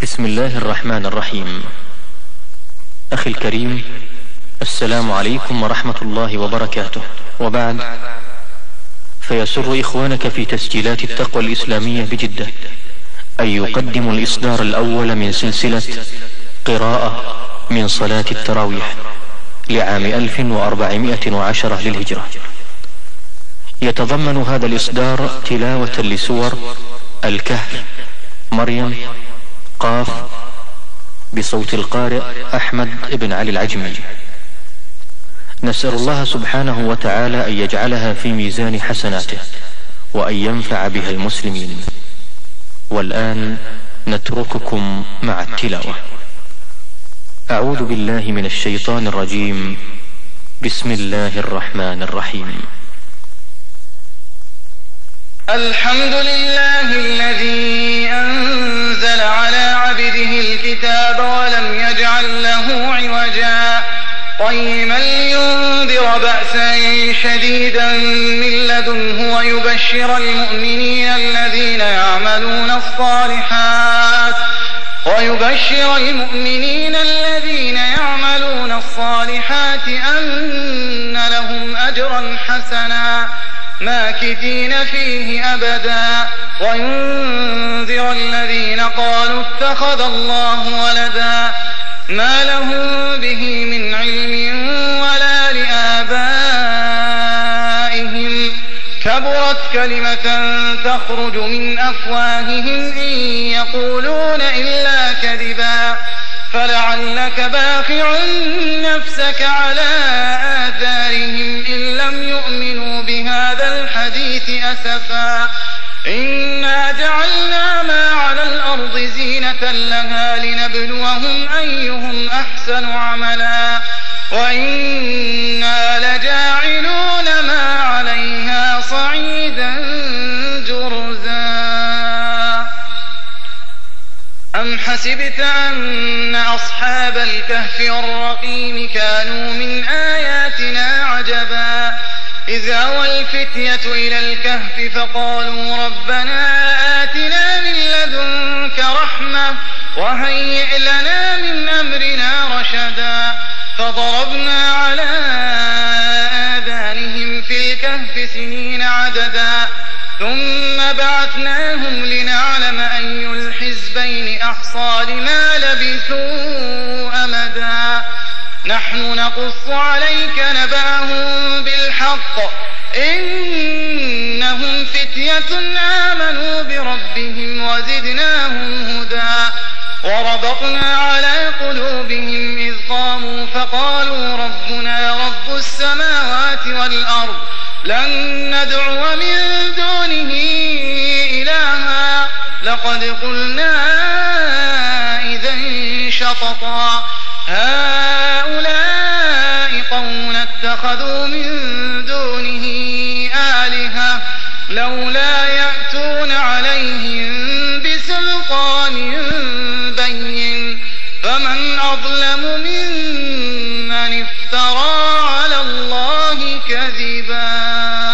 بسم الله الرحمن الرحيم. أخي الكريم، السلام عليكم ورحمة الله وبركاته. وبعد، فيسر إخوانك في تسجيلات التقوى الإسلامية بجدة أن يقدموا الإصدار الأول من سلسلة قراءة من صلاة التراويح لعام 1410 للهجرة. يتضمن هذا الإصدار تلاوة لسور الكهف، مريم، قاف، بصوت القارئ أحمد بن علي العجمي. نسأل الله سبحانه وتعالى أن يجعلها في ميزان حسناته وأن ينفع بها المسلمين. والآن نترككم مع التلاوة. أعوذ بالله من الشيطان الرجيم. بسم الله الرحمن الرحيم. الحمد لله الذي أنزل على عبده الكتاب ولم يجعل له عوجا قيما لينذر بأسا شديدا من لدنه ويبشر المؤمنين الذين يعملون الصالحات أن لهم أجرا حسنا ماكثين فيه أبدا وينذر الذين قالوا اتخذ الله ولدا ما لهم به من علم ولا لآبائهم كبرت كلمة تخرج من أفواههم إن يقولون إلا كذبا فلعلك باخع نفسك على آثارهم إن لم يؤمنوا بهذا الحديث أسفا إنا جعلنا ما على الأرض زينة لها لنبلوهم أيهم أحسن عملا وإنا لجاعلون ما عليها صعيدا جرزا أم حسبت أن أصحاب الكهف والرقيم كانوا من آياتنا عجبا إذ أوى الفتية إلى الكهف فقالوا ربنا آتنا من لدنك رحمة وهيئ لنا من أمرنا رشدا فضربنا على آذانهم في الكهف سنين عددا ثم بعثناهم لنعلم أي الحزبين أحصى لما لبثوا أمدا نحن نقص عليك نبأهم بالحق إنهم فتية آمنوا بربهم وزدناهم هدى وربطنا على قلوبهم إذ قاموا فقالوا ربنا رب السماوات والأرض لن ندعو من دونه إلها لقد قلنا إذا شططا هؤلاء قوم اتخذوا من دونه آلهة لولا يأتون عليهم بسلطان بين فمن أظلم ممن افترى على الله كذبا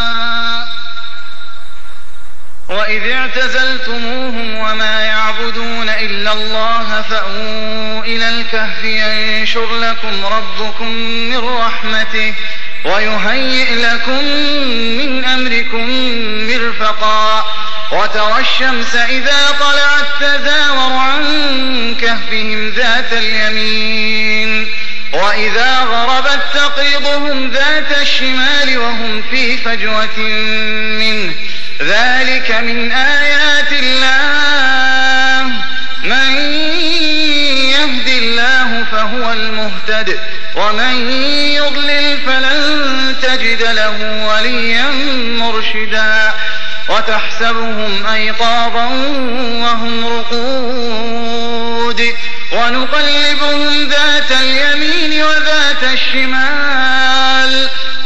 وإذ اعتزلتموهم وما يعبدون إلا الله فأووا إلى الكهف ينشر لكم ربكم من رحمته ويهيئ لكم من أمركم مرفقا وترى الشمس إذا طلعت تزاور عن كهفهم ذات اليمين وإذا غربت تقرضهم ذات الشمال وهم في فجوة منه ذلك من آيات الله من يهد الله فهو المهتد ومن يضلل فلن تجد له وليا مرشدا وتحسبهم أيقاظا وهم رقود ونقلبهم ذات اليمين وذات الشمال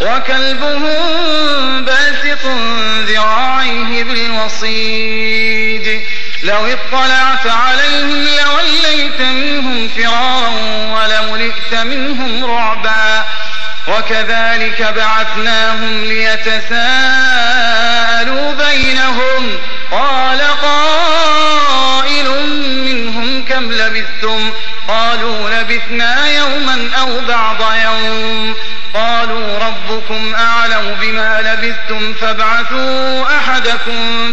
وكلبهم باسط ذراعيه بالوصيد لو اطلعت عليهم لوليت منهم فرارا ولملئت منهم رعبا وكذلك بعثناهم ليتساءلوا بينهم قال قائل منهم كم لبثتم قالوا لبثنا يوما أو بعض يوم قالوا ربكم أعلم بما لبثتم فابعثوا أحدكم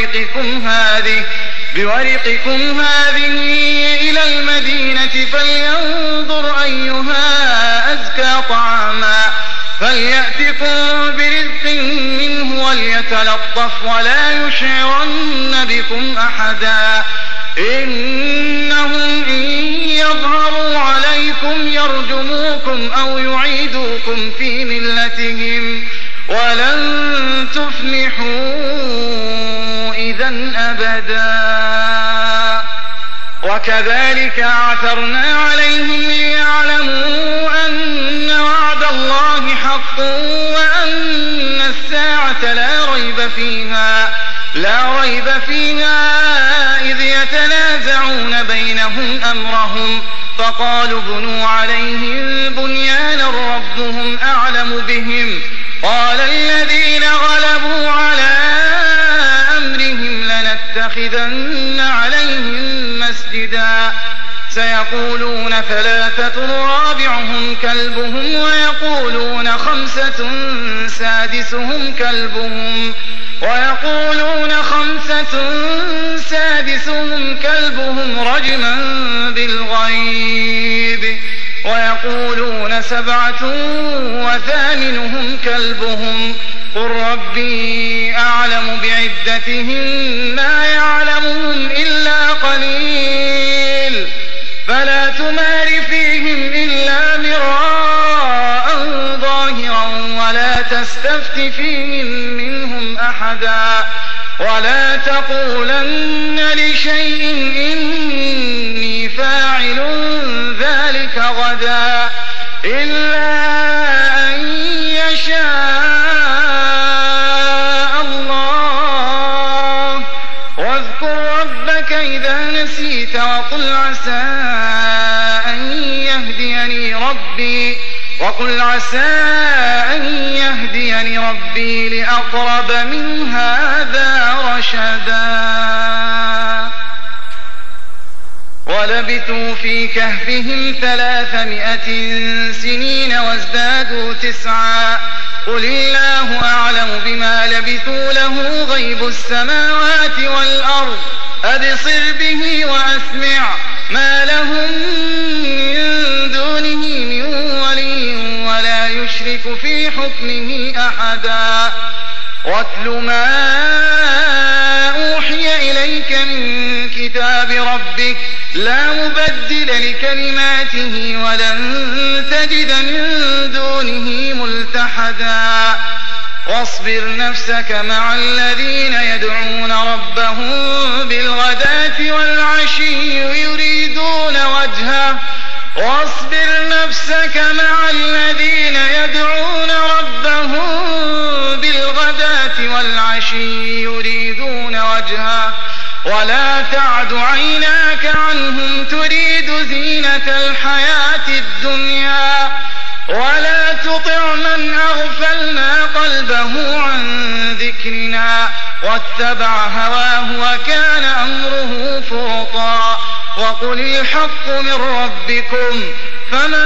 بورقكم هذه إلى المدينة فلينظر أيها أزكى طعاما فليأتكم برزق منه وليتلطف ولا يشعرن بكم أحدا إنهم إن يظهروا عليكم يرجموكم أو يعيدوكم في ملتهم ولن تفلحوا إذن أبدا وكذلك عثرنا عليهم ليعلموا أن وعد الله حق وأن الساعة لا ريب فيها إذ يتنازعون بينهم أمرهم فقالوا بنوا عليهم بنيانا ربهم أعلم بهم قال الذين غلبوا على أمرهم لنتخذن عليهم مسجدا سيقولون ثلاثة رابعهم كلبهم ويقولون خمسة سادسهم كلبهم رجما بالغيب ويقولون 7 وثامنهم كلبهم قل ربي أعلم بعدتهم ما يعلمهم إلا قليل فلا تمار فيهم إلا مراء ظاهرا ولا تستفت فيهم منهم أحدا ولا تقولن لشيء إني فاعل ذلك غدا إلا أن يشاء الله واذكر ربك إذا نسيت وقل عسى أن يهديني ربي لأقرب من هذا رشدا ولبثوا في كهفهم 300 سنين وازدادوا 9 قل الله أعلم بما لبثوا له غيب السماوات والأرض أبصر به وأسمع ما لهم من دونه من ولي ولا يشرك في حكمه أحدا واتل ما أوحي إليك من كتاب ربك لا مبدل لكلماته ولن تجد من دونه ملتحدا واصبر نفسك مع الذين يدعون ربهم بالغداة والعشي يريدون وجهه ولا تعد عيناك عنهم تريد زينة الحياة الدنيا ولا تطع من أغفلنا قلبه عن ذكرنا واتبع هواه وكان أمره فرطا وقل الحق من ربكم فمن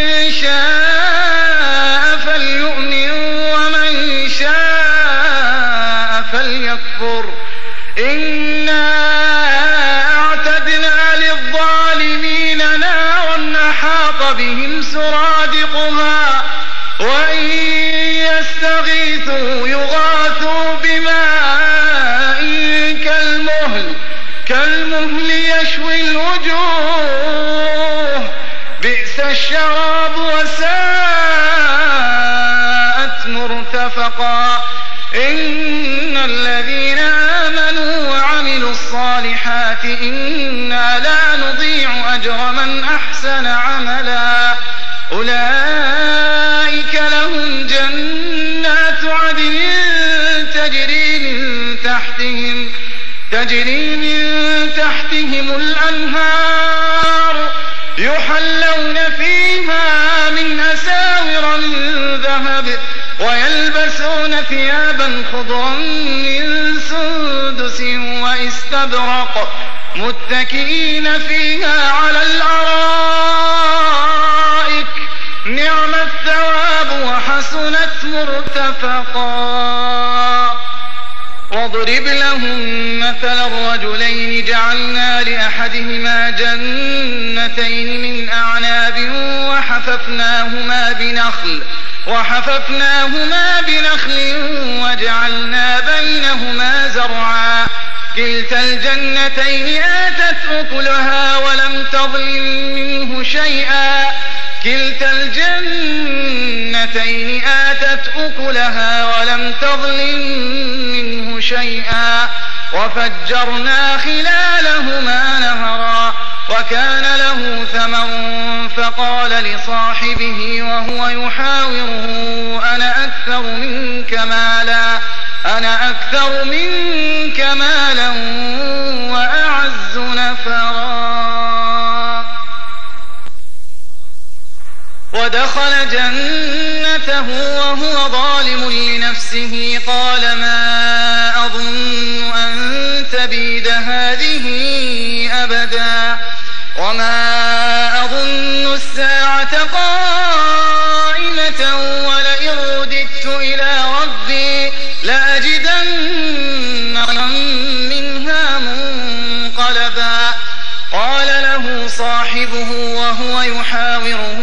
شاء فليؤمن ومن شاء فليكفر إنا أعتدنا للظالمين نارا أحاط بهم سرادقها وإن يستغيثوا يغاثوا بماء كالمهل يشوي الوجوه بئس الشراب وساءت مرتفقا إن الذين آمنوا وعملوا الصالحات إنا لا نضيع أجر من أحسن عملا أولئك لهم جنات عدن تجري من تحتهم الأنهار يحلون فيها من أساور من ذهب ويلبسون ثيابا خضرا من سندس واستبرق متكئين فيها على الأرائك نعم الثواب وحسنت مرتفقا. واضرب لهم مثل الرجلين جعلنا لأحدهما جنتين من أعناب وحففناهما بنخل وجعلنا بينهما زرعا كلتا الجنتين آتت أكلها ولم تظلم منه شيئا وفجرنا خلالهما نهرا وكان له ثمر فقال لصاحبه وهو يحاوره أنا أكثر منك مالا وأعز نفرا. ودخل جنته وهو ظالم لنفسه قال ما أظن أن تبيد هذه أبدا وما أظن الساعة قائمة ولئن رددت إلى ربي لأجدن منها منقلبا. قال له صاحبه وهو يحاوره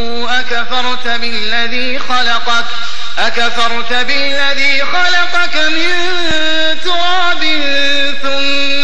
أكفرت بالذي خلقك من تراب ثم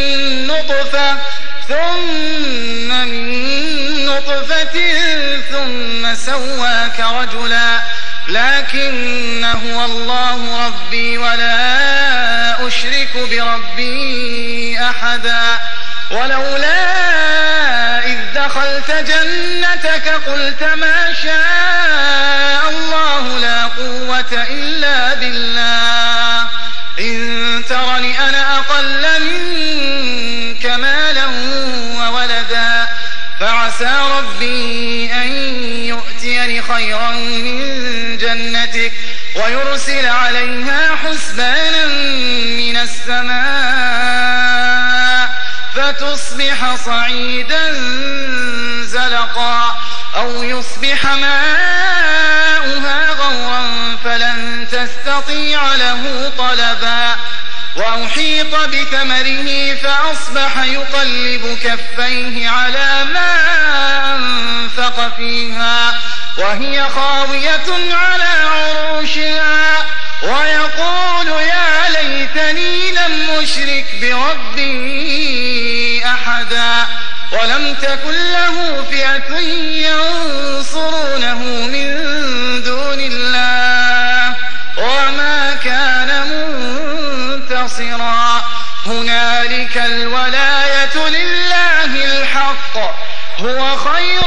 من نطفة ثم سواك رجلا لكن هو الله ربي ولا أشرك بربي أحدا. ولولا إذ دخلت جنتك قلت ما شاء الله لا قوة إلا بالله إن ترني أنا أقل منك مالا وولدا فعسى ربي أن يؤتيني خيرا من جنتك ويرسل عليها حسبانا من السماء فتصبح صعيدا زلقا أو يصبح ماؤها غورا فلن تستطيع له طلبا. وأحيط بثمره فأصبح يقلب كفيه على ما أنفق فيها وهي خاوية على عروشها ويقول يا ليتني لم أشرك بربي أحدا. ولم تكن له فئة ينصرونه من دون الله وما كان منتصرا. هنالك الولاية لله الحق هو خير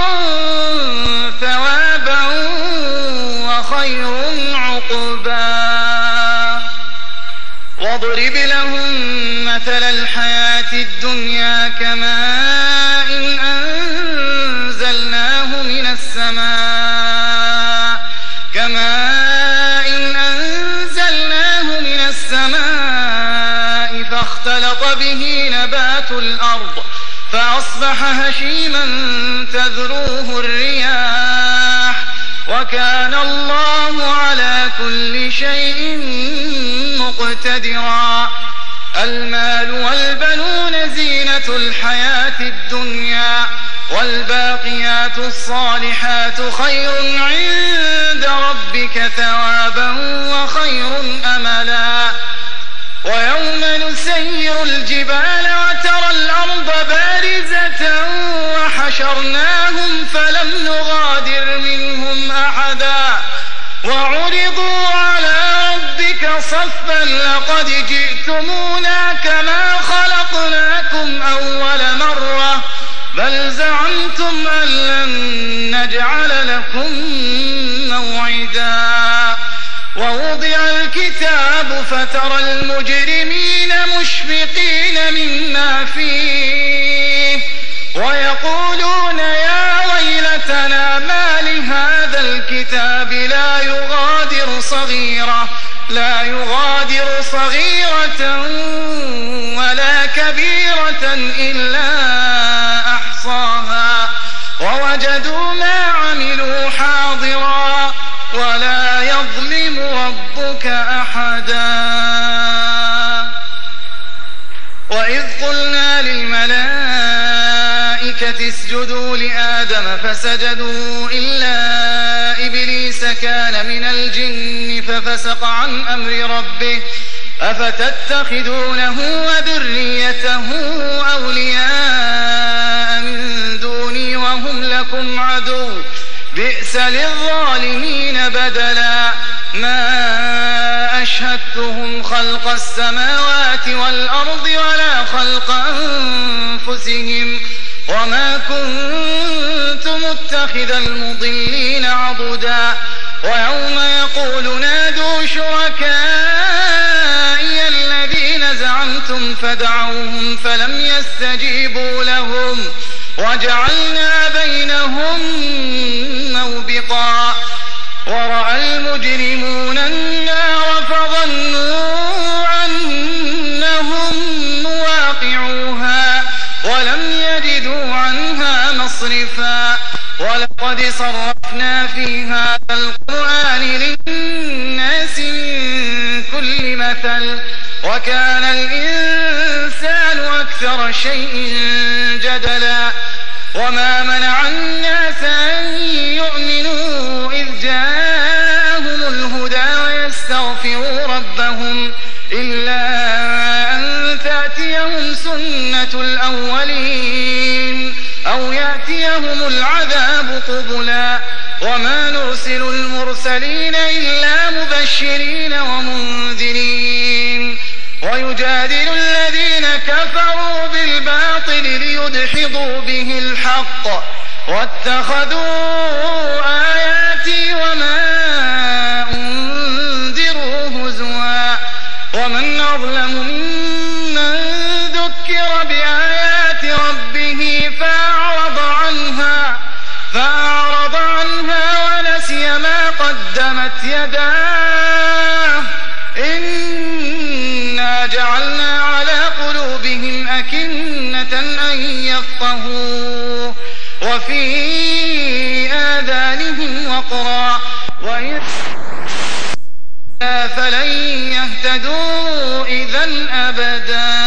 ثوابا وخير عقبا. واضرب لهم مثل الحياة الدنيا كماء أنزلناه من السماء فاختلط به نبات الأرض فأصبح هشيما تذروه الرياح وكان الله على كل شيء مقتدرا. المال والبنون زينة الحياة الدنيا والباقيات الصالحات خير عند ربك ثوابا وخير أملا. ويوم نسير الجبال وترى الأرض بارزة وحشرناهم فلم نغادر منهم أحدا وعرضوا على ربك صفا لقد جئتمونا كما خلقناكم أول مرة بل زعمتم أن لن نجعل لكم موعدا. ووضع الكتاب فترى المجرمين مشفقين مما فيه ويقولون يا ويلتنا ما لهذا الكتاب لا يغادر صغيرة ولا كبيرة إلا أحصاها ووجدوا ما عملوا حاضرا ولا يظلم ربك أحدا. وإذ قلنا للملائكة اسجدوا لآدم فسجدوا إلا إبليس كان من الجن ففسق عن أمر ربه أفتتخذونه وذريته أولياء من دوني وهم لكم عدو بئس للظالمين بدلا. ما أشهدتهم خلق السماوات والأرض ولا خلق أنفسهم وما كنت متخذ المضلين عضدا. ويوم يقول نادوا شركائي الذين زعمتم فدعوهم فلم يستجيبوا لهم وجعلنا بينهم موبقا. ورأى المجرمون النار فظنوا أنهم مواقعوها ولم يجدوا عنها مصرفا. ولقد صرفنا في هذا القرآن للناس من كل مثل وكان الإنسان أكثر شيء جدلا. وما منع الناس أن يؤمنوا إذ جاءهم الهدى ويستغفروا ربهم إلا أن تأتيهم سنة الأولين أو يأتيهم العذاب قبلا. وما نرسل المرسلين إلا مبشرين ومنذرين ويجادل الذين كفروا بالباطل ليدحضوا به الحق واتخذوا آياتي وما أنذروا هزوا. ومن أظلم ممن ذكر بآيات ربه فأعرض عنها ونسي ما قدمت يداه إنا جعلنا على قلوبهم أكنة أن يفقهوا وفي آذانهم وقرا وإن فلن يهتدوا إذن أبدا.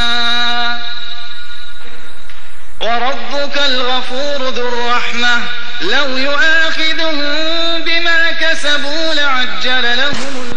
وربك الغفور ذو الرحمة لو يؤاخذهم بما كسبوا لعجل لهم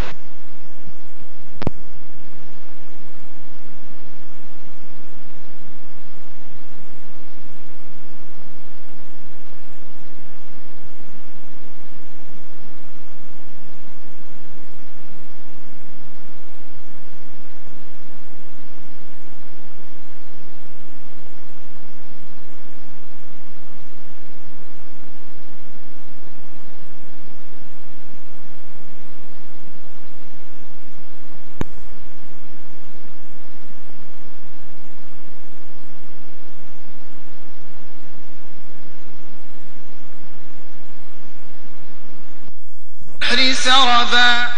سربا.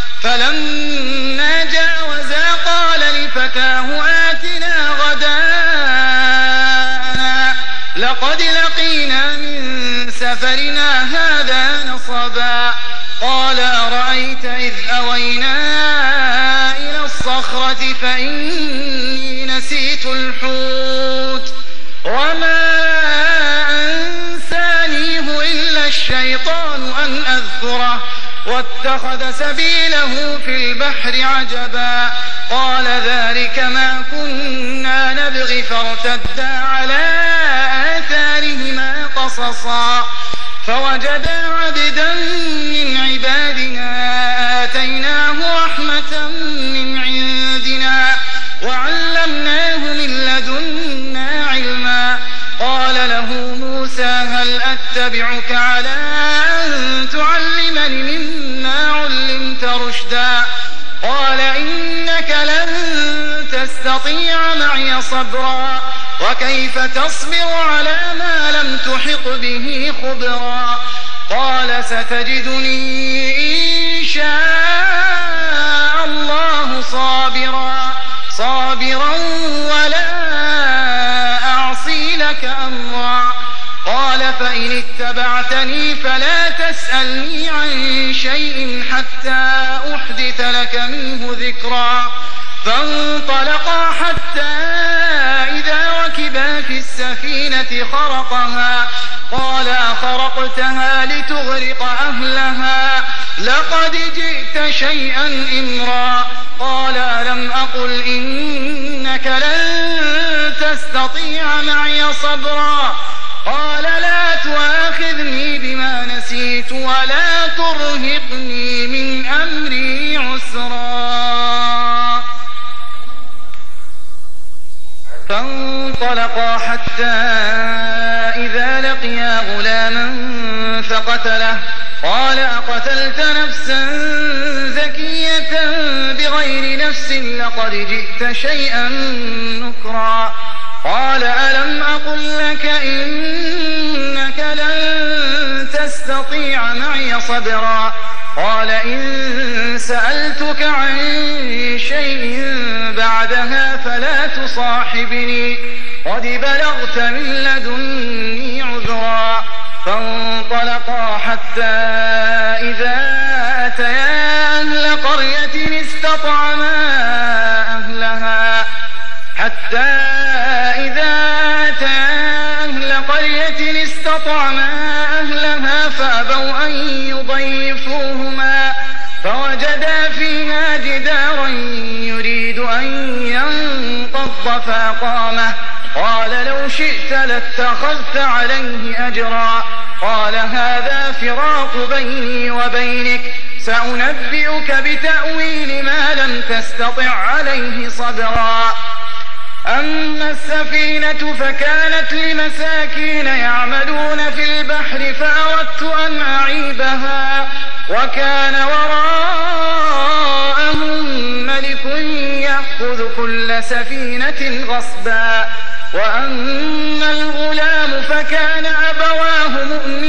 فلما جاوزا قال لفتاه آتنا غداءنا لقد لقينا من سفرنا هذا نصبا. قال أرأيت إذ أوينا إلى الصخرة فإني نسيت الحوت وما أنسانيه إلا الشيطان أن أذكره واتخذ سبيله في البحر عجبا. قال ذلك ما كنا نبغي فارتدا على آثارهما قصصا. فوجدا عبدا من عبادنا آتيناه رحمة من عندنا وعلمناه من لدنا علما. قال له موسى هل أتبعك على أن تعلمني مما علمت رشدا. قال إنك لن تستطيع معي صبرا وكيف تصبر على ما لم تحط به خبرا. قال ستجدني إن شاء الله صابرا ولا أعصي لك أمرا. قال فإن اتبعتني فلا تسألني عن شيء حتى أحدث لك منه ذكرا. فانطلقا حتى إذا ركبا في السفينة خرقها قال أخرقتها لتغرق أهلها لقد جئت شيئا إمرا. قال ألم أقل إنك لن تستطيع معي صبرا. قال لا تؤاخذني بما نسيت ولا ترهقني من أمري عسرا. فانطلقا حتى إذا لقيا غلاما فقتله قال أقتلت نفسا زكية بغير نفس لقد جئت شيئا نكرا. قال ألم أقل لك إنك لن تستطيع معي صبرا. قال إن سألتك عن شيء بعدها فلا تصاحبني قد بلغت من لدني عذرا. فانطلقا حتى إذا أتيا أهل قرية استطعما أهلها فأبوا أن يضيفوهما فوجدا فيها جدارا يريد أن ينقض فأقامه. قال لو شئت لاتخذت عليه أجرا. قال هذا فراق بيني وبينك سأنبئك بتأويل ما لم تستطع عليه صبرا. أما السفينة فكانت لمساكين يعملون في البحر فأردت أن أعيبها وكان وراءهم ملك يأخذ كل سفينة غصبا. وأما الغلام فكان أبواه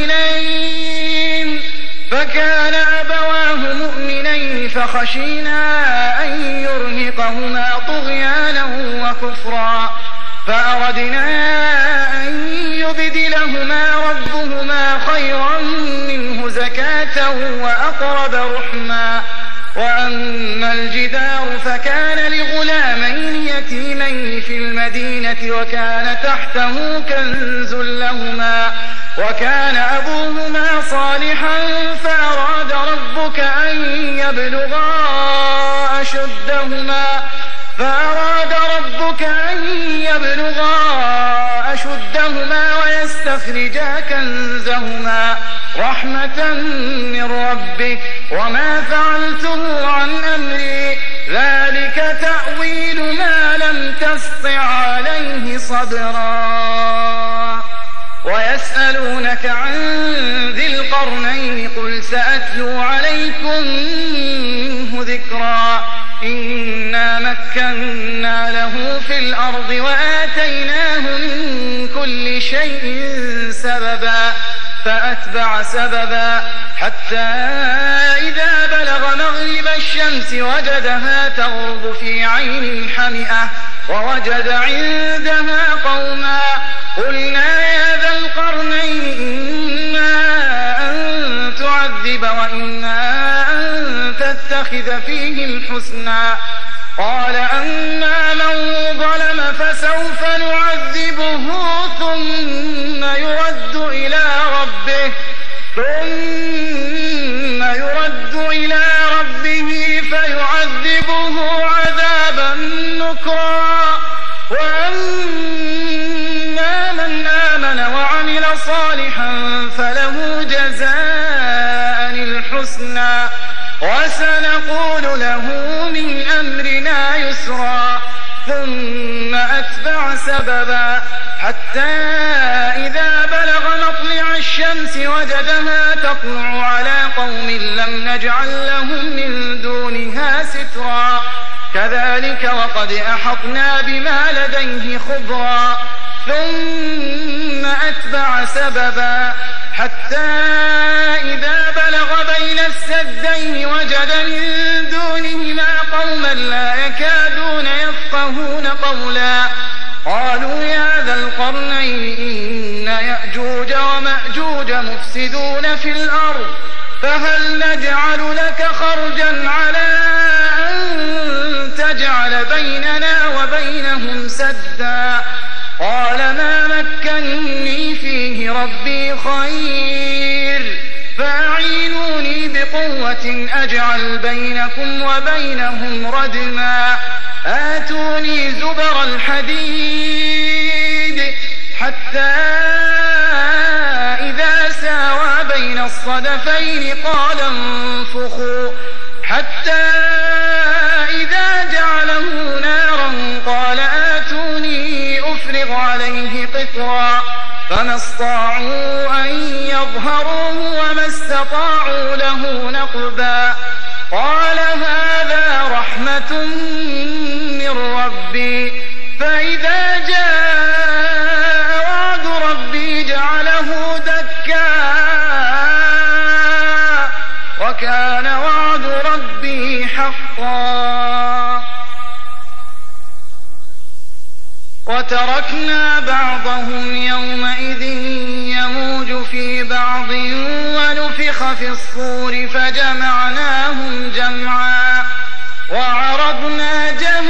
مؤمنين فخشينا أن يرهقهما طغيانا وكفرا فأردنا أن يبدلهما ربهما خيرا منه زكاة وأقرب رحما. وأما الجدار فكان لغلامين يتيمين في المدينة وكان تحته كنز لهما وكان أبوهما صالحا فأراد ربك أن يبلغا أشدهما ويستخرجا كنزهما رحمة من ربك وما فعلته عن أمري ذلك تأويل ما لم تسطع عليه صبرا. ويسألونك عن ذي القرنين قل سأتلو عليكم منه ذكرا. إنا مكنا له في الأرض وآتيناه من كل شيء سببا فأتبع سببا حتى إذا بلغ مغرب الشمس وجدها تغرب في عين حمئة ووجد عندها قوما قلنا يا ذا القرنين إما أن تعذب وإما أن تتخذ فيهم حسنا. قال أما من ظلم فسوف نعذبه ثم يرد إلى ربه فيعذبه عذابا نكرا. وأما من آمن وعمل صالحا فله جزاء الحسنى وسنقول له من أمرنا يسرا. ثم أتبع سببا حتى إذا بلغ مطلع الشمس وجدها تطلع على قوم لم نجعل لهم من دونها سترا. كذلك وقد أحطنا بما لديه خبرا. ثم أتبع سببا حتى إذا بلغ بين بين السدين وجد من دونهما قوما لا يكادون يفقهون قولا قالوا يا ذا القرنين إن يأجوج ومأجوج مفسدون في الأرض فهل نجعل لك خرجا على أن تجعل بيننا وبينهم سدا قال ما مكنني فيه ربي خير فأعينوني بقوة أجعل بينكم وبينهم ردما آتوني زبر الحديد حتى إذا ساوى بين الصدفين قال انفخوا حتى إذا جعله نارا قال آتوني أفرغ عليه قطرا فما استطاعوا أن يظهروه وما استطاعوا له نقبا قال هذا رحمة من ربي فإذا جاء وعد ربي جعله دكا وكان وعد ربي حقا وتركنا بعضهم يومئذ يموج في بعض ونفخ في الصور فجمعناهم جمعا وعرضنا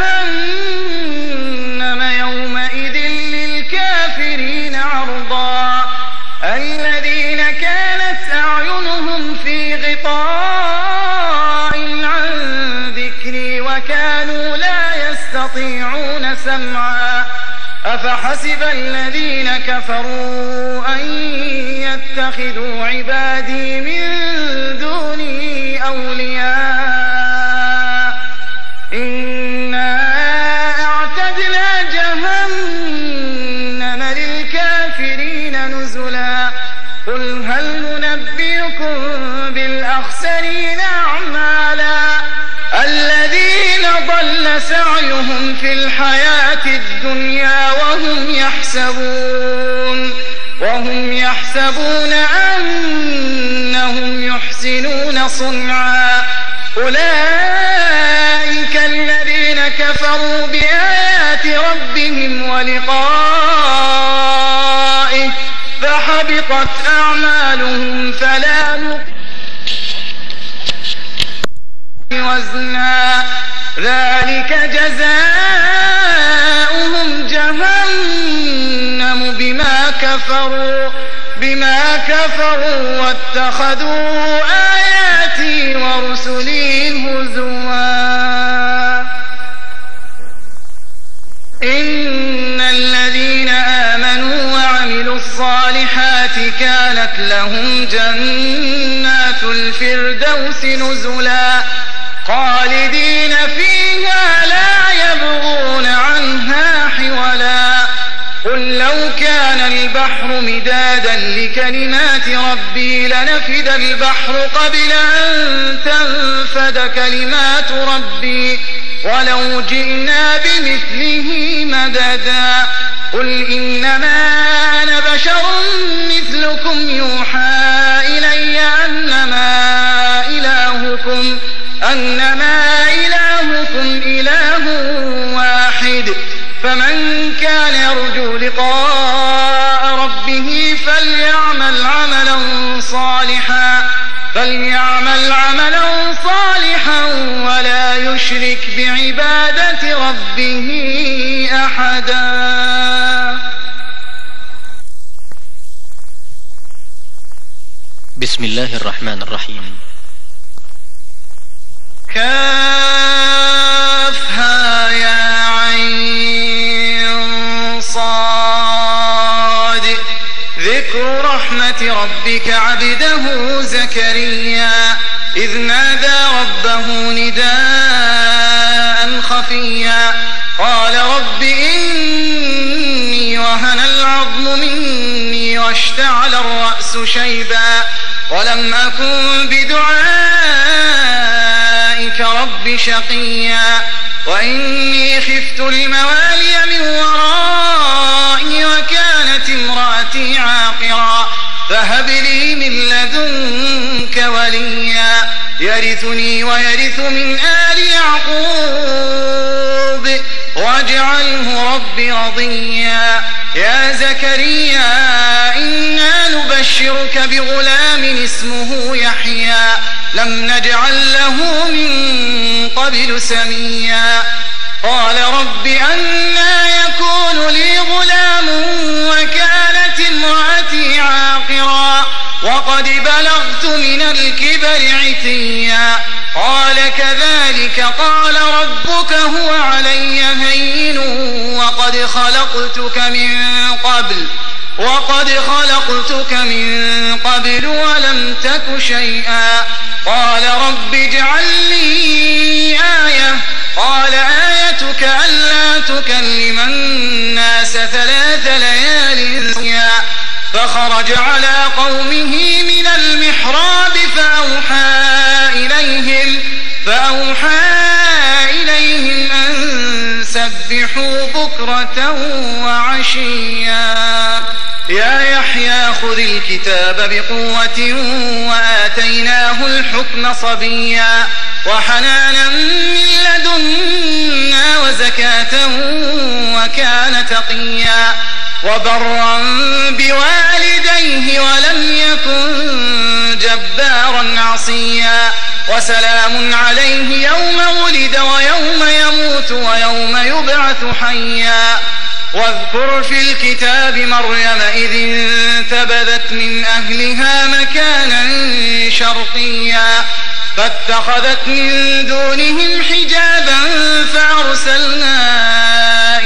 جهنم يومئذ للكافرين عرضا الذين كانت أعينهم في غطاء عن ذكري وكانوا لا يستطيعون سمعا أفحسب الذين كفروا أن يتخذوا عبادي من دوني أولياء إنا أعتدنا جهنم للكافرين نزلا قل هل ننبئكم بالأخسرين أعمالا الذين ضل سعيهم في الحياة الدنيا وهم يحسبون أنهم يحسنون صنعا أولئك الذين كفروا بآيات ربهم ولقائه فحبطت أعمالهم فلا نقيم وزنا ذلك جزاؤهم جهنم بما كفروا واتخذوا آياتي ورسلي هزوا إن الذين آمنوا وعملوا الصالحات كانت لهم جنات الفردوس نزلا خالدين فيها لا يبغون عنها حولا قل لو كان البحر مدادا لكلمات ربي لنفد البحر قبل أن تنفد كلمات ربي ولو جئنا بمثله مددا قل إنما أنا بشر مثلكم يوحى إلي أنما إلهكم إله واحد فمن كان يرجو لقاء ربه فليعمل عملا صالحا ولا يشرك بعبادة ربه أحدا. بسم الله الرحمن الرحيم. كافها يا عين صاد ذكر رحمة ربك عبده زكريا إذ نادى ربه نداء خفيا قال رب إني وهن العظم مني واشتعل الرأس شيبا ولم أكن بدعائك رب شقيا وإني خفت الموالي من ورائي وكانت امرأتي عاقرا فهب لي من لدنك وليا يرثني ويرث من آل يعقوب واجعله رب رضيا يا زكريا إنا نبشرك بغلام اسمه يحيى لم نجعل له من قبل سميا قال رب أنى يكون لي غلام وكانت امرأتي عاقرا وقد بلغت من الكبر عتيا قال كذلك قال ربك هو علي هين وقد خلقتك من قبل ولم تك شيئا قال رب اجعل لي آية قال آيتك ألا تكلم الناس 3 ليال سويا فخرج على قومه من المحراب فأوحى إليهم أن سبحوا بكرة وعشيا يا يحيى خذ الكتاب بقوة وآتيناه الحكم صبيا وحنانا من لدنا وزكاة وكان تقيا وبرا بوالديه ولم يكن جبارا عصيا وسلام عليه يوم ولد ويوم يموت ويوم يبعث حيا واذكر في الكتاب مريم إذ انتبذت من أهلها مكانا شرقيا فاتخذت من دونهم حجابا فأرسلنا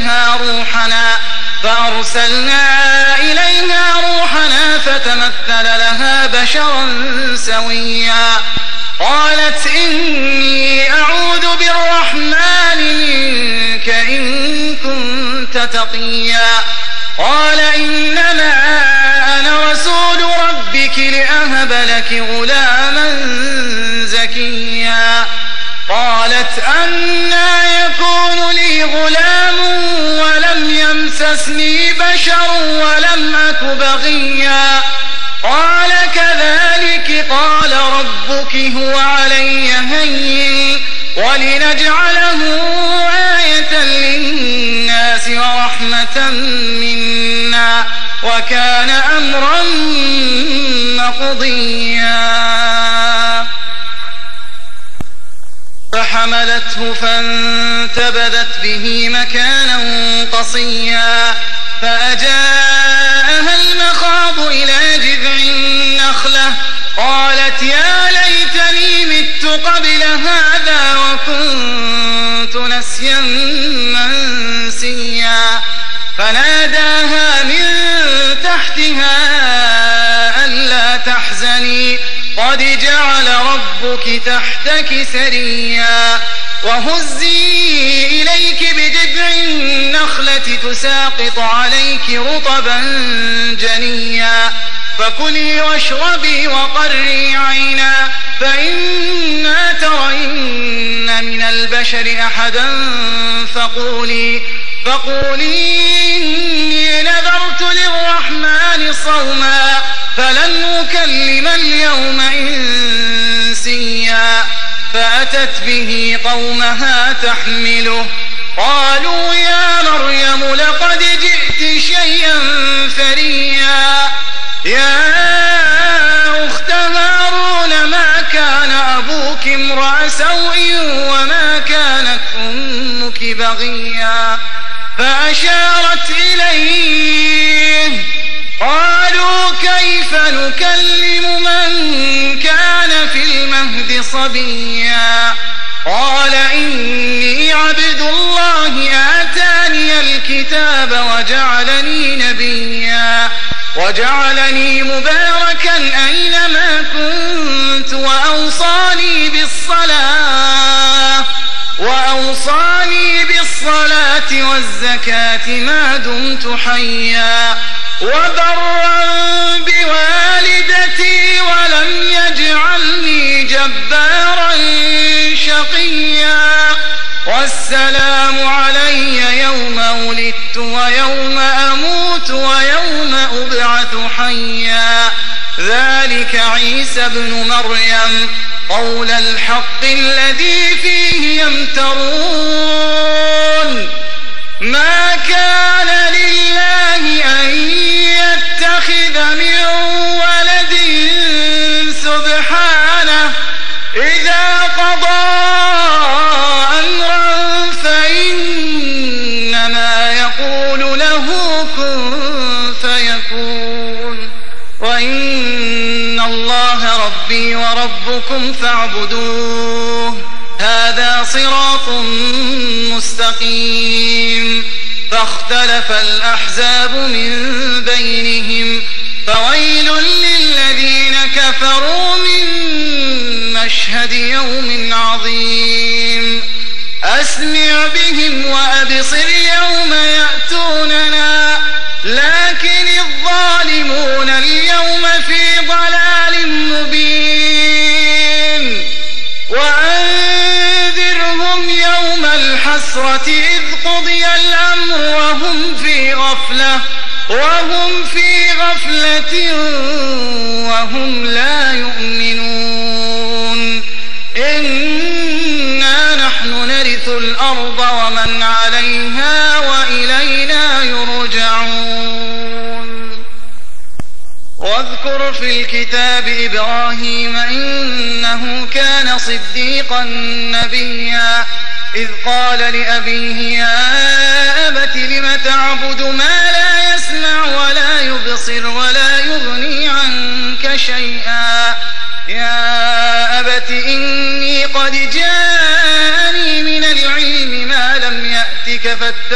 إليها روحنا فتمثل لها بشرا سويا قالت إني أعوذ بالرحمن منك إن كنت تقيا قال إنما أنا رسول ربك لأهب لك غلاما زكيا قالت أنى يكون لي غلام ولم يمسسني بشر ولم أك بغيا قال كذلك قال ربك هو علي هين ولنجعله آية للناس ورحمة منا وكان أمرا مقضيا فحملته فانتبذت به مكانا قصيا فأجاءها المخاض إلى جذع النخلة قالت يا ليتني مت قبل هذا وكنت نسيا منسيا فناداها من تحتها ألا تحزني قد جعل ربك تحتك سريا وهزي إليك بجذع النخلة تساقط عليك رطبا جنيا فكلي واشربي وقري عينا فإما ترين من البشر أحدا فقولي إني نذرت للرحمن صوما فلن أكلم اليوم إنسيا فأتت به قومها تحمله قالوا يا مريم لقد جئت شيئا فريا يا أخت هارون ما كان أبوك امرأ سوء وما كانت أمك بغيا فأشارت إليه قالوا كيف نكلم من كان في المهد صبيا قال إني عبد الله آتاني الكتاب وجعلني نبيا وجعلني مباركا أينما كنت وأوصاني بالصلاة والزكاة ما دمت حيا وبرا بوالدتي ولم يجعلني جبارا شقيا والسلام علي يوم ولدت ويوم أموت ويوم أبعث حيا ذلك عيسى ابن مريم قول الحق الذي فيه يمترون ما كان لله أن يتخذ من ولد سبحانه إذا قضى أمرا فإنما يقول له كن فيكون وإن الله ربي وربكم فاعبدوه هذا صراط مستقيم فاختلف الأحزاب من بينهم فويل للذين كفروا من مشهد يوم عظيم أسمع بهم وأبصر يوم يأتوننا لكن الظالمون اليوم في ضلال مبين وأنذرهم يوم الحسرة إذ قضي الأمر وهم في غفلة وهم لا يؤمنون إنا نحن نرث الأرض ومن عليها وإلينا يرجعون واذكر في الكتاب إبراهيم إنه كان صديقا نبيا إذ قال لأبيه يا أبت لم تعبد ما لا يسمع ولا يبصر ولا يغني عنك شيئا يا أبت إني قد جاءني من العلم ما لم يأتك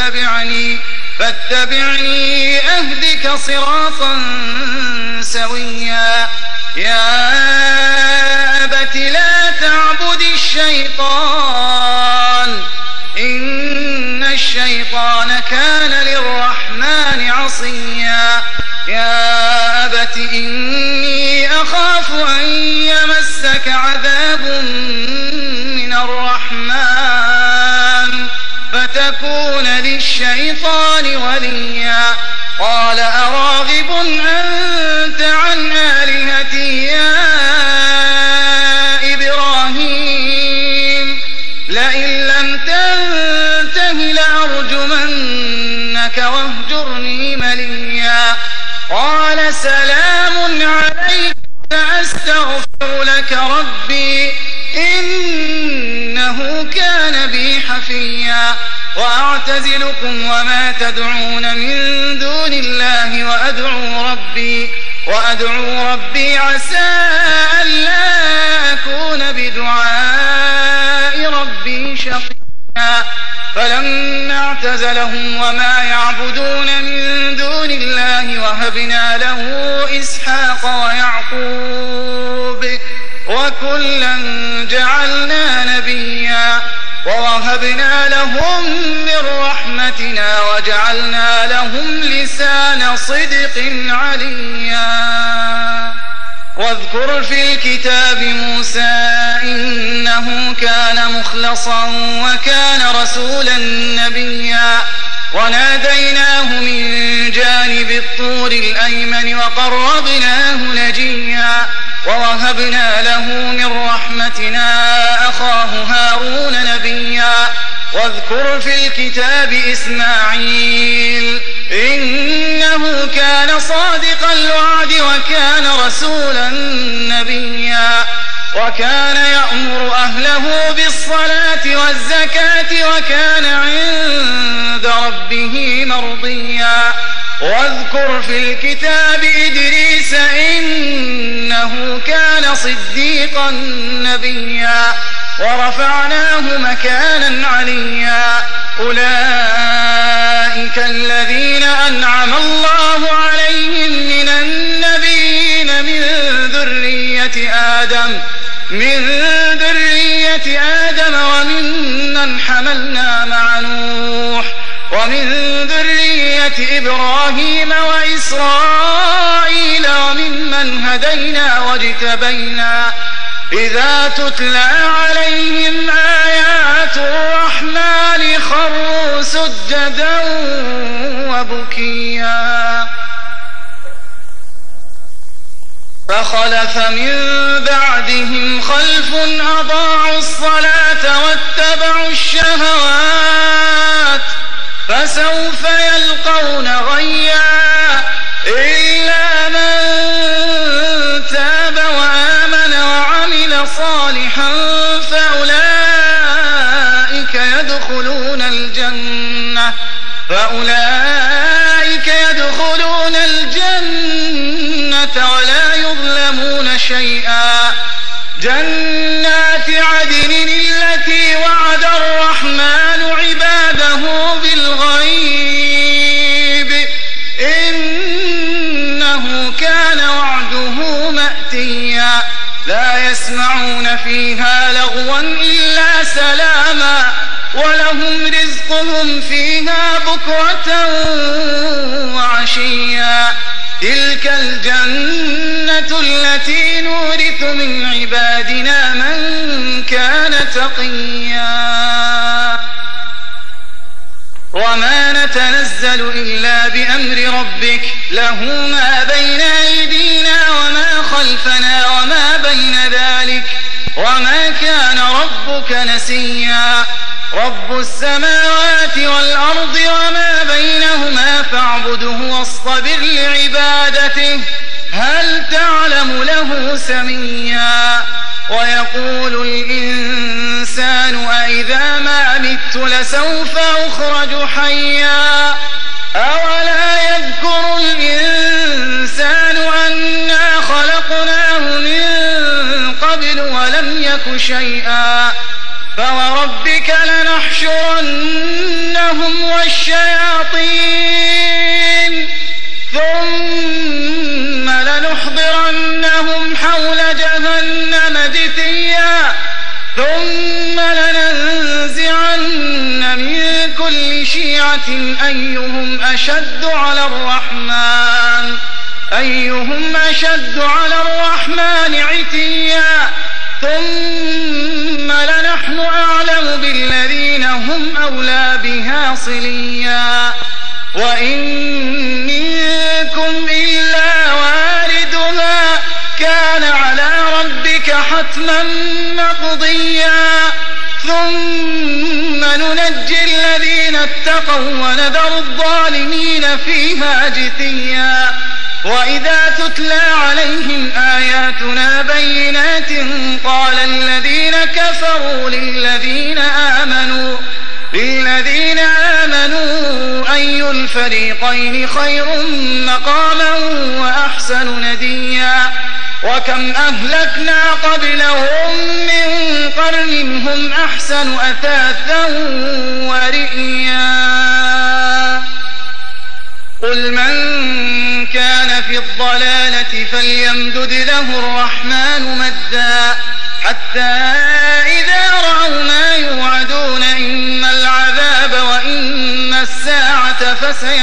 فاتبعني أهدك صراطا سويا يا أبت لا تعبد الشيطان إن الشيطان كان للرحمن عصيا يا أبت إني أخاف أن يمسك عذاب من الرحمن فتكون للشيطان وليا قال أراغب أنت عن آلهتي يا إبراهيم لئن لم تنته لأرجمنك واهجرني مليا قال سلام عليك سأستغفر لك ربي إنه كان بي حفيا وأعتزلكم وما تدعون من دون الله وأدعو ربي عسى ألا أكون بدعاء ربي شقيا فلما اعتزلهم وما يعبدون من دون الله وهبنا له إسحاق ويعقوب وكلا جعلنا نبيا ووهبنا لهم من رحمتنا وجعلنا لهم لسان صدق عليا واذكر في الكتاب موسى إنه كان مخلصا وكان رسولا نبيا وناديناه من جانب الطور الأيمن وقربناه نجيا ووهبنا له من رحمتنا أخاه هارون نبيا واذكر في الكتاب إسماعيل إنه كان صادق الوعد وكان رسولا نبيا وكان يأمر أهله بالصلاة والزكاة وكان عند ربه مرضيا واذكر في الكتاب إدريس إنه كان صديقا نبيا ورفعناه مكانا عليا أولئك الذين أنعم الله عليهم من النبيين من ذرية آدم وممن حملنا مع نوح ومن ذرية إبراهيم وإسرائيل وممن هدينا واجتبينا إذا تتلى عليهم آيات الرحمن خروا سجدا وبكيا فخلف من بعدهم خلف أضاعوا الصلاة واتبعوا الشهوات فسوف يلقون غيا إلا من تاب وآمن وعمل صالحا فأولئك يدخلون الجنة ولا يظلمون شيئا جنات عدن التي وعد الرحمن عباده بالغيب إنه كان وعده مأتيا لا يسمعون فيها لغوا إلا سلاما ولهم رزقهم فيها بكرة وعشيا تلك الجنة التي نورث من عبادنا من كان تقيا وما نتنزل إلا بأمر ربك له ما بين أيدينا وما خلفنا وما بين ذلك وما كان ربك نسيا رب السماوات والأرض وما بينهما فاعبده واصطبر لعبادته هل تعلم له سميا ويقول الإنسان أإذا ما مت لسوف أخرج حيا أولا يذكر الإنسان أنا خلقناه من قبل ولم يك شيئا فوربك لنحشرنهم والشياطين ثم لنحضرنهم حول جهنم جثيا ثم لننزعن من كل شيعة أيهم أشد على الرحمن عتيا ثم لنحن أعلم بالذين هم أولى بها صليا وإن منكم إلا واردها كان على ربك حتما مقضيا ثم ننجي الذين اتقوا ونذر الظالمين فيها جثيا وإذا تتلى عليهم آياتنا بينات قال الذين كفروا للذين آمنوا أي الفريقين خير مقاما وأحسن نديا وكم أهلكنا قبلهم من قرن هم أحسن أثاثا ورئيا قل من كان في الضلالة فليمدد له الرحمن مدا حتى إذا رأوا ما يوعدون إما العذاب وإما الساعة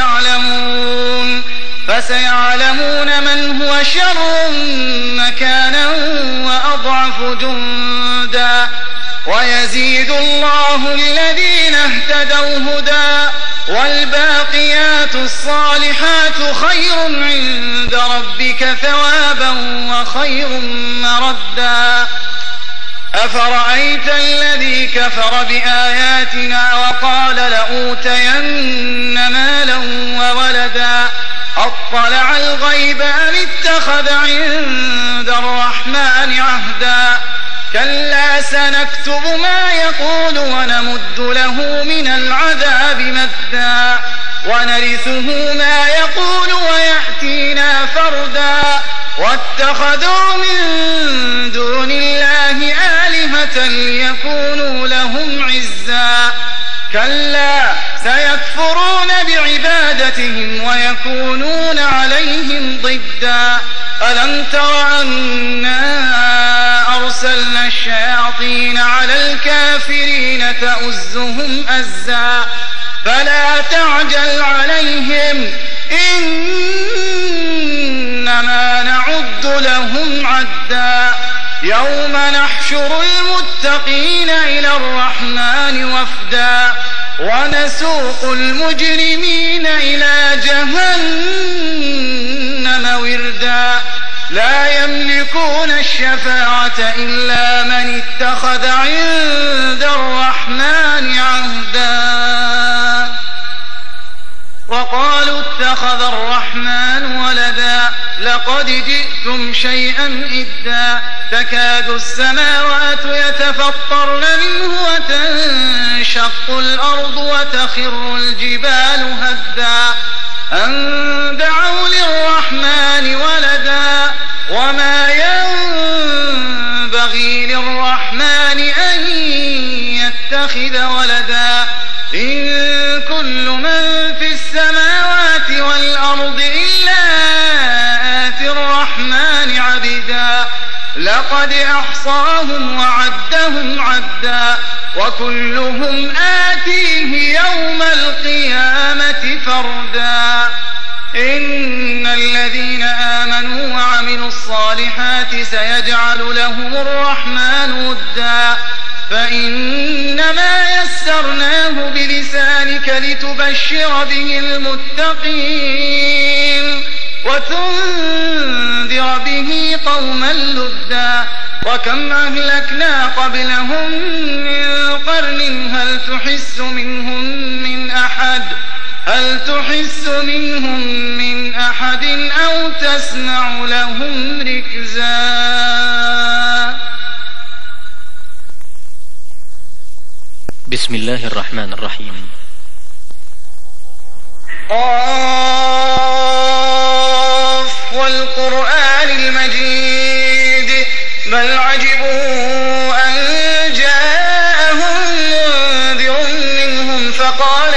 فسيعلمون من هو شر مكانا وأضعف جندا ويزيد الله الذين اهتدوا هدى والباقيات الصالحات خير عند ربك ثوابا وخير مردا أفرأيت الذي كفر بآياتنا وقال لأوتين مالا وولدا أطلع الغيب أم اتخذ عند الرحمن عهدا كلا سنكتب ما يقول ونمد له من العذاب مدا ونرثه ما يقول ويأتينا فردا واتخذوا من دون الله آلهة ليكونوا لهم عزا كلا سيكفرون بعبادتهم ويكونون عليهم ضدا ألم تر أنا أرسلنا الشياطين على الكافرين تؤزهم أزا فلا تعجل عليهم إنما نعد لهم عدا يوم نحشر المتقين إلى الرحمن وفدا ونسوق المجرمين إلى جهنم وردا لا يملكون الشفاعة إلا من اتخذ عند الرحمن عهدا وقالوا اتخذ الرحمن ولدا لقد جئتم شيئا إدا تكاد السماوات يتفطرن منه وتنشق الأرض وتخر الجبال هدا أن دعوا للرحمن ولدا وما ينبغي للرحمن أن يتخذ ولدا إن كل من في السماوات والأرض إلا آتي الرحمن عبدا لقد أحصاهم وعدهم عدا وكلهم آتيه يوم القيامة فردا إن الذين آمنوا وعملوا الصالحات سيجعل لهم الرحمن ودا فإنما يسرناه بلسانك لتبشر به المتقين وتنذر به قوما لدا وكم أهلكنا قبلهم من قرن هل تحس منهم من أحد أو تسمع لهم ركزا بسم الله الرحمن الرحيم قاف والقرآن المجيد بل عجبوا أن جاءهم منذر منهم فقال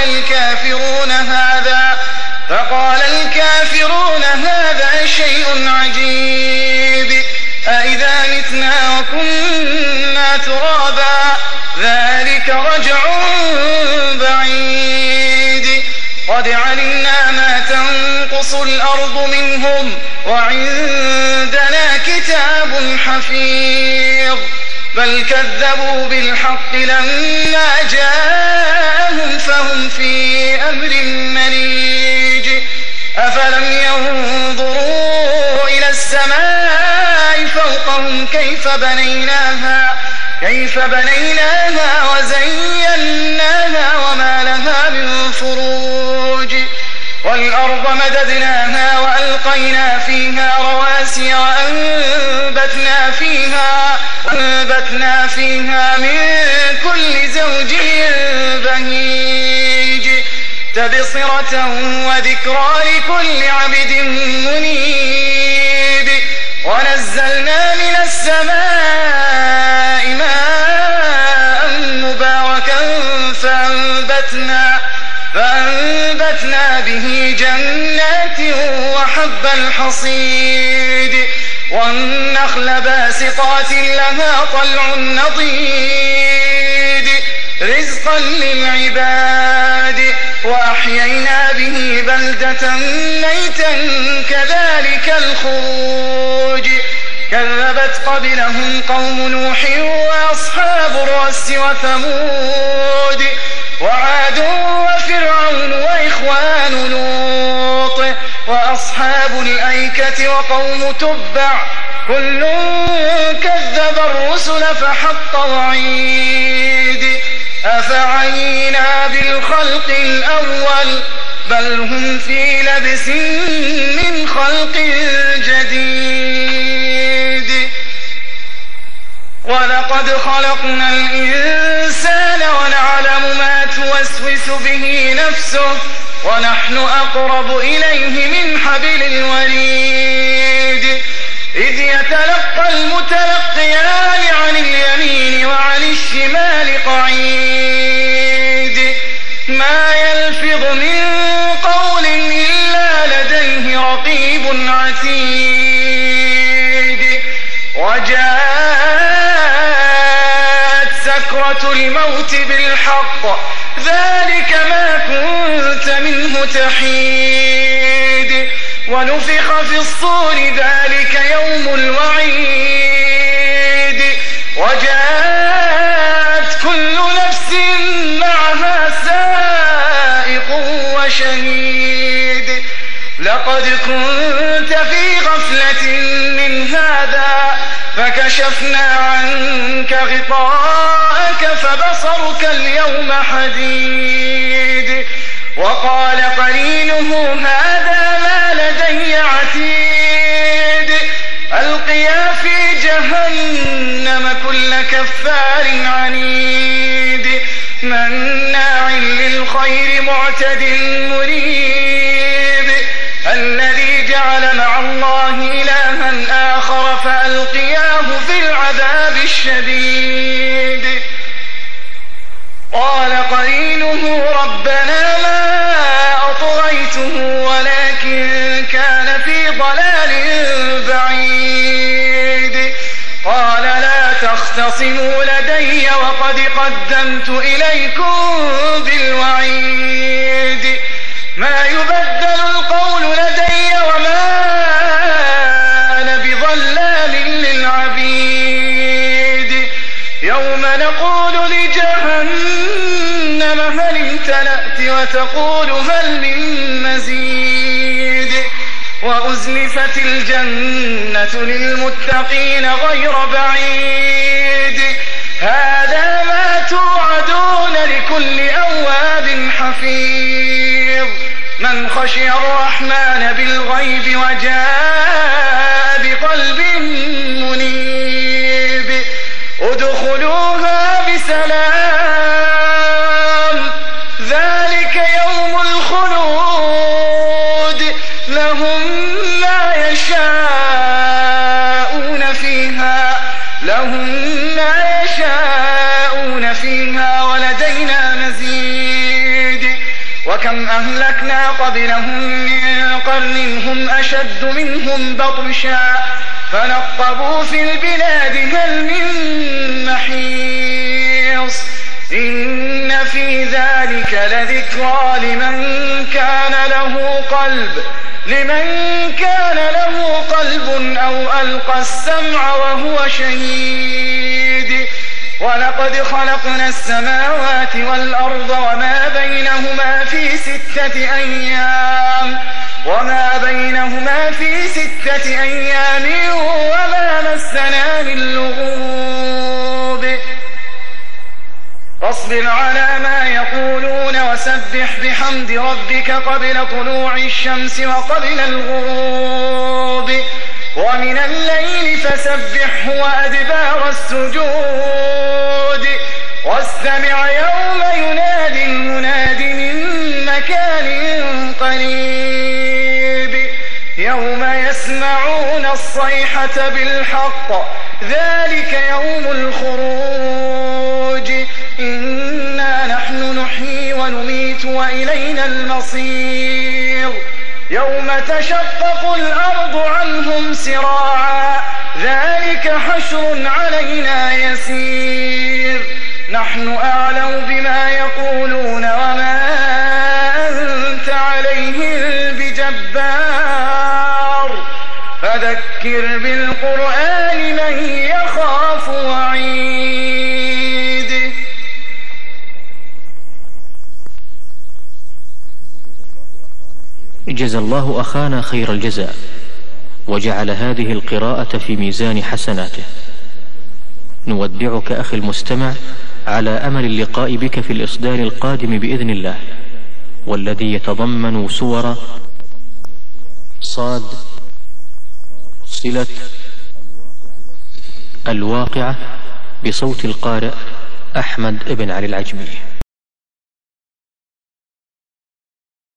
الكافرون هذا شيء عجيب أإذا متنا وكنا ترابا ذلك رجع بعيد قد علمنا ما تنقص الأرض منهم وعندنا كتاب حفيظ بل كذبوا بالحق لما جاءهم فهم في أمر مريج أفلم ينظروا إلى السماء فوقهم كيف بنيناها وزيناها وما لها من فروج والأرض مددناها وألقينا فيها رواسي وأنبتنا فيها من كل زوج بهيج تبصرة وذكرى لكل عبد منيب ونزلنا من السماء ماء مباركا فأنبتنا به جنات وحب الحصيد والنخل باسقات لها طلع نضيد رزقا للعباد وأحيينا به بلدة ميتا كذلك الخروج كذبت قبلهم قوم نوح وأصحاب الرس وثمود وعاد وفرعون وإخوان لوط وأصحاب الأيكة وقوم تبع كل كذب الرسل فحق وعيد أفعينا بالخلق الأول بل هم في لبس من خلق جديد ولقد خلقنا الإنسان ونعلم ما توسوس به نفسه ونحن أقرب إليه من حبل الوريد إذ يتلقى المتلقيان عن اليمين وعن الشمال قعيد ما يلفظ من قول إلا لديه رقيب عتيد وجاءت سكرة الموت بالحق ذلك ما كنت منه تحيد ونفخ في الصور ذلك يوم الوعيد وجاءت كل نفس معها سائق وشهيد لقد كنت في غفلة من من هذا فكشفنا عنك غطاءك فبصرك اليوم حديد. وقال قرينه هذا ما لدي عتيد. ألقيا في جهنم كل كفار عنيد مناع للخير معتد مريب. الذي جعل مع الله إلها آخر فألقياه في العذاب الشديد. قال قرينه ربنا ما أطغيته ولكن كان في ضلال بعيد. قال لا تختصموا لدي وقد قدمت إليكم بالوعيد. ما يبدل القول لدي وما أنا بظلام للعبيد. يوم نقول لجهنم هل امتلأت وتقول هل من مزيد. وأزلفت الجنة للمتقين غير بعيد. هذا ما توعدون لكل أواب حفيظ. من خشي الرحمن بالغيب وجاء بقلب منيب. ادخلوها بسلام ذلك يوم الخلود. لهم ما يشاءون فيها ولدينا مزيد. وكم أهلكنا قبلهم من قرن هم أشد منهم بطشا فنقبوا في البلاد هل من محيص. إن في ذلك لذكرى لمن كان له قلب أو ألقى السمع وهو شهيد. ولقد خلقنا السماوات والأرض وما بينهما في 6 أيام وما مسنا من لغوب. فاصبر على ما يقولون وسبح بحمد ربك قبل طلوع الشمس وقبل الغروب ومن الليل فسبحه وأدبار السجود. واستمع يوم ينادي المناد من مكان قريب. يوم يسمعون الصيحة بالحق ذلك يوم الخروج. إنا نحن نحيي ونميت وإلينا المصير. يوم تشقق الأرض عنهم سراعا ذلك حشر علينا يسير. نحن أعلم بما يقولون وما أنت عليهم بجبار. فذكر بالقرآن من يخاف وعيد. جزى الله أخانا خير الجزاء وجعل هذه القراءة في ميزان حسناته. نودعك أخي المستمع على أمل اللقاء بك في الإصدار القادم بإذن الله، والذي يتضمن سور صاد صلة الواقعة بصوت القارئ أحمد بن علي العجمي.